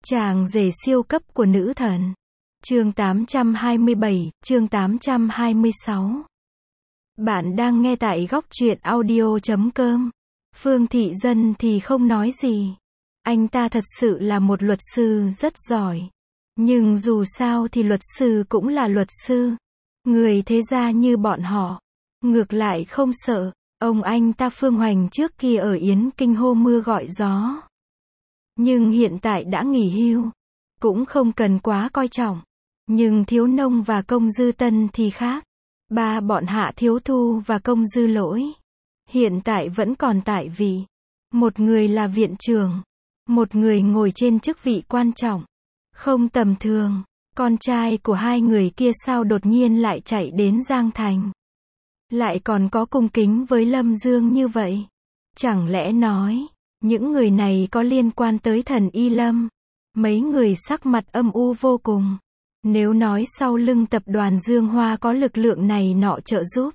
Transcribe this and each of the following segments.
Chàng rể siêu cấp của nữ thần. Chương 827, chương 826. Bạn đang nghe tại góc truyện audio.com. Phương Thị Dân thì không nói gì. Anh ta thật sự là một luật sư rất giỏi. Nhưng dù sao thì luật sư cũng là luật sư. Người thế gia như bọn họ, ngược lại không sợ. Ông anh ta Phương Hoành trước kia ở Yến Kinh hô mưa gọi gió. Nhưng hiện tại đã nghỉ hưu. Cũng không cần quá coi trọng. Nhưng Thiếu Nông và Công Dư Tân thì khác. Ba bọn Hạ Thiếu Thu và Công Dư Lỗi hiện tại vẫn còn tại vị. Một người là viện trưởng. Một người ngồi trên chức vị quan trọng. Không tầm thường. Con trai của hai người kia sao đột nhiên lại chạy đến Giang Thành. Lại còn có cung kính với Lâm Dương như vậy. Chẳng lẽ nói, những người này có liên quan tới thần Y Lâm? Mấy người sắc mặt âm u vô cùng. Nếu nói sau lưng tập đoàn Dương Hoa có lực lượng này nọ trợ giúp.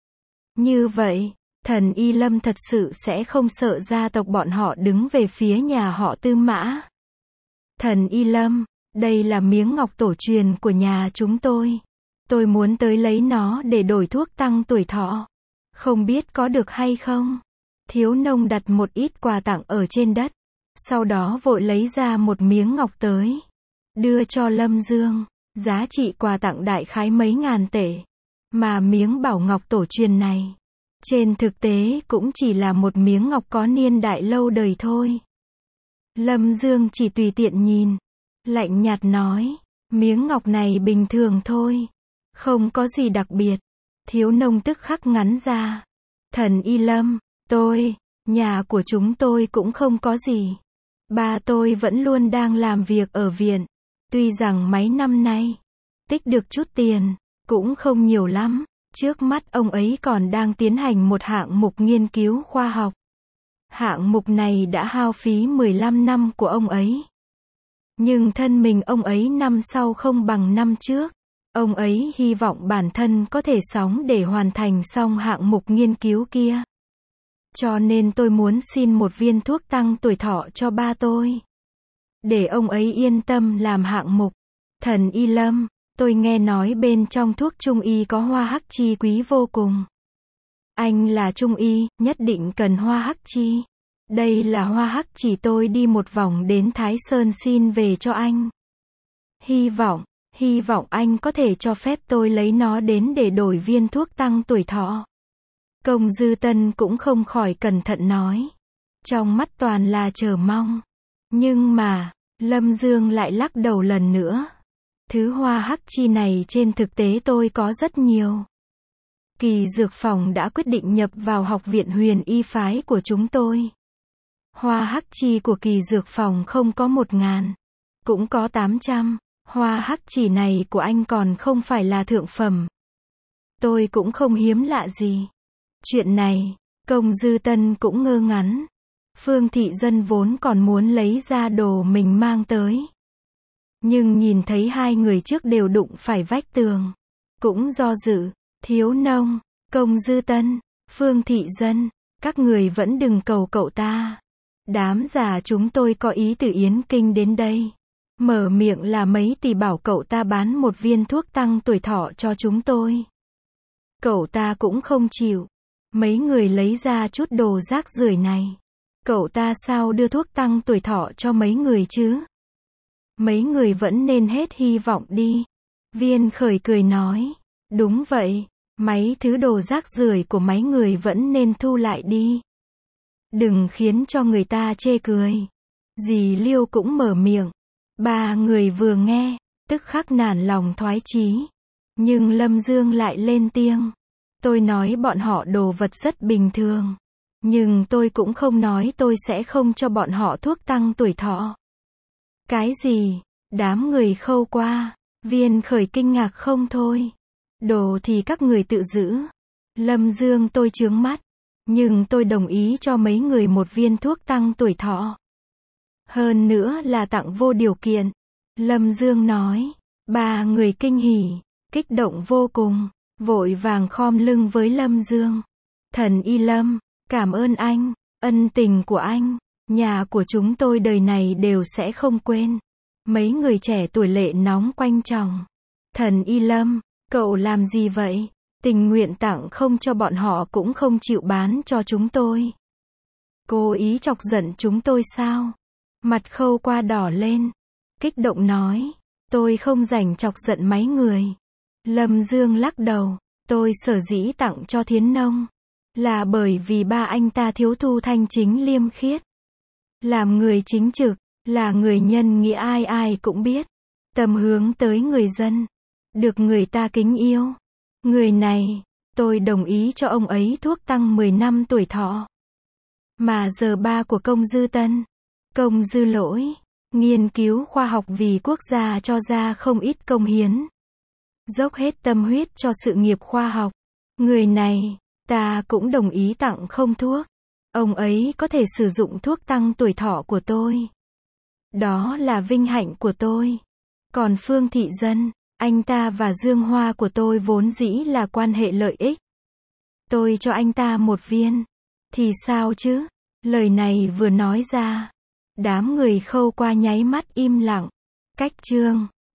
Như vậy, thần Y Lâm thật sự sẽ không sợ gia tộc bọn họ đứng về phía nhà họ Tư Mã. Thần Y Lâm, đây là miếng ngọc tổ truyền của nhà chúng tôi. Tôi muốn tới lấy nó để đổi thuốc tăng tuổi thọ. Không biết có được hay không? Thiếu Nông đặt một ít quà tặng ở trên đất. Sau đó vội lấy ra một miếng ngọc tới. Đưa cho Lâm Dương. Giá trị quà tặng đại khái mấy ngàn tệ. Mà miếng bảo ngọc tổ truyền này, trên thực tế cũng chỉ là một miếng ngọc có niên đại lâu đời thôi. Lâm Dương chỉ tùy tiện nhìn. Lạnh nhạt nói. Miếng ngọc này bình thường thôi. Không có gì đặc biệt. Thiếu Nông tức khắc ngắn ra. Thần Y Lâm, nhà của chúng tôi cũng không có gì. Ba tôi vẫn luôn đang làm việc ở viện. Tuy rằng mấy năm nay, tích được chút tiền, cũng không nhiều lắm. Trước mắt ông ấy còn đang tiến hành một hạng mục nghiên cứu khoa học. Hạng mục này đã hao phí 15 năm của ông ấy. Nhưng thân mình ông ấy năm sau không bằng năm trước. Ông ấy hy vọng bản thân có thể sống để hoàn thành xong hạng mục nghiên cứu kia. Cho nên tôi muốn xin một viên thuốc tăng tuổi thọ cho ba tôi. Để ông ấy yên tâm làm hạng mục. Thần Y Lâm, tôi nghe nói bên trong thuốc trung y có hoa hắc chi quý vô cùng. Anh là trung y, nhất định cần hoa hắc chi. Đây là hoa hắc chỉ tôi đi một vòng đến Thái Sơn xin về cho anh. Hy vọng anh có thể cho phép tôi lấy nó đến để đổi viên thuốc tăng tuổi thọ. Công Dư Tân cũng không khỏi cẩn thận nói. Trong mắt toàn là chờ mong. Nhưng mà, Lâm Dương lại lắc đầu lần nữa. Thứ hoa hắc chi này trên thực tế tôi có rất nhiều. Kỳ Dược Phòng đã quyết định nhập vào học viện Huyền Y phái của chúng tôi. Hoa hắc chi của Kỳ Dược Phòng không có 1.000, cũng có 800. Hoa hắc chỉ này của anh còn không phải là thượng phẩm. Tôi cũng không hiếm lạ gì. Chuyện này, Công Dư Tân cũng ngơ ngắn. Phương Thị Dân vốn còn muốn lấy ra đồ mình mang tới. Nhưng nhìn thấy hai người trước đều đụng phải vách tường. Cũng do dự. Thiếu Nông, Công Dư Tân, Phương Thị Dân, các người vẫn đừng cầu cậu ta. Đám già chúng tôi có ý từ Yến Kinh đến đây. Mở miệng là mấy tỷ bảo cậu ta bán một viên thuốc tăng tuổi thọ cho chúng tôi. Cậu ta cũng không chịu. Mấy người lấy ra chút đồ rác rưởi này. Cậu ta sao đưa thuốc tăng tuổi thọ cho mấy người chứ? Mấy người vẫn nên hết hy vọng đi. Viên Khởi cười nói. Đúng vậy, mấy thứ đồ rác rưởi của mấy người vẫn nên thu lại đi. Đừng khiến cho người ta chê cười. Dì Liêu cũng mở miệng. Ba người vừa nghe, tức khắc nản lòng thoái chí. Nhưng Lâm Dương lại lên tiếng. Tôi nói bọn họ đồ vật rất bình thường. Nhưng tôi cũng không nói tôi sẽ không cho bọn họ thuốc tăng tuổi thọ. Cái gì? Đám người khâu qua. Viên Khởi kinh ngạc không thôi. Đồ thì các người tự giữ. Lâm Dương tôi chướng mắt. Nhưng tôi đồng ý cho mấy người một viên thuốc tăng tuổi thọ. Hơn nữa là tặng vô điều kiện. Lâm Dương nói. Ba người kinh hỉ, kích động vô cùng, vội vàng khom lưng với Lâm Dương. Thần Y Lâm, cảm ơn anh, ân tình của anh, nhà của chúng tôi đời này đều sẽ không quên. Mấy người trẻ tuổi lệ nóng quanh chồng. Thần Y Lâm, cậu làm gì vậy? Tình nguyện tặng không cho bọn họ cũng không chịu bán cho chúng tôi. Cố ý chọc giận chúng tôi sao? Mặt Khâu Qua đỏ lên. Kích động nói. Tôi không rảnh chọc giận mấy người. Lâm Dương lắc đầu. Tôi sở dĩ tặng cho Thiến Nông. Là bởi vì ba anh ta thiếu thu thanh chính liêm khiết. Làm người chính trực. Là người nhân nghĩa ai ai cũng biết. Tâm hướng tới người dân. Được người ta kính yêu. Người này, tôi đồng ý cho ông ấy thuốc tăng 10 năm tuổi thọ. Mà giờ ba của Công Dư Tân, Công Dư Lỗi, nghiên cứu khoa học vì quốc gia cho ra không ít công hiến. Dốc hết tâm huyết cho sự nghiệp khoa học. Người này, ta cũng đồng ý tặng không thuốc. Ông ấy có thể sử dụng thuốc tăng tuổi thọ của tôi. Đó là vinh hạnh của tôi. Còn Phương Thị Dân, anh ta và Dương Hoa của tôi vốn dĩ là quan hệ lợi ích. Tôi cho anh ta một viên. Thì sao chứ? Lời này vừa nói ra. Đám người Khâu Qua nháy mắt im lặng. Cách chương.